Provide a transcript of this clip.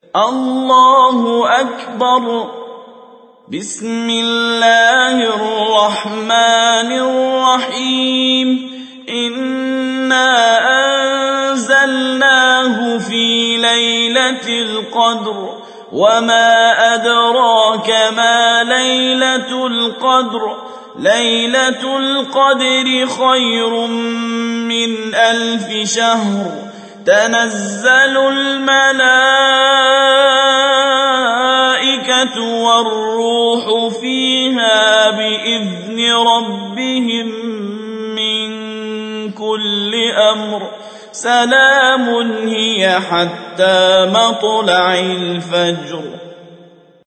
الله أكبر. بسم الله الرحمن الرحيم. إنا أنزلناه في ليلة القدر وما أدراك ما ليلة القدر. ليلة القدر خير من 1000 شهر. تنزل الملائكة والروح فيها بإذن ربهم من كل أمر. سلام هي حتى مطلع الفجر.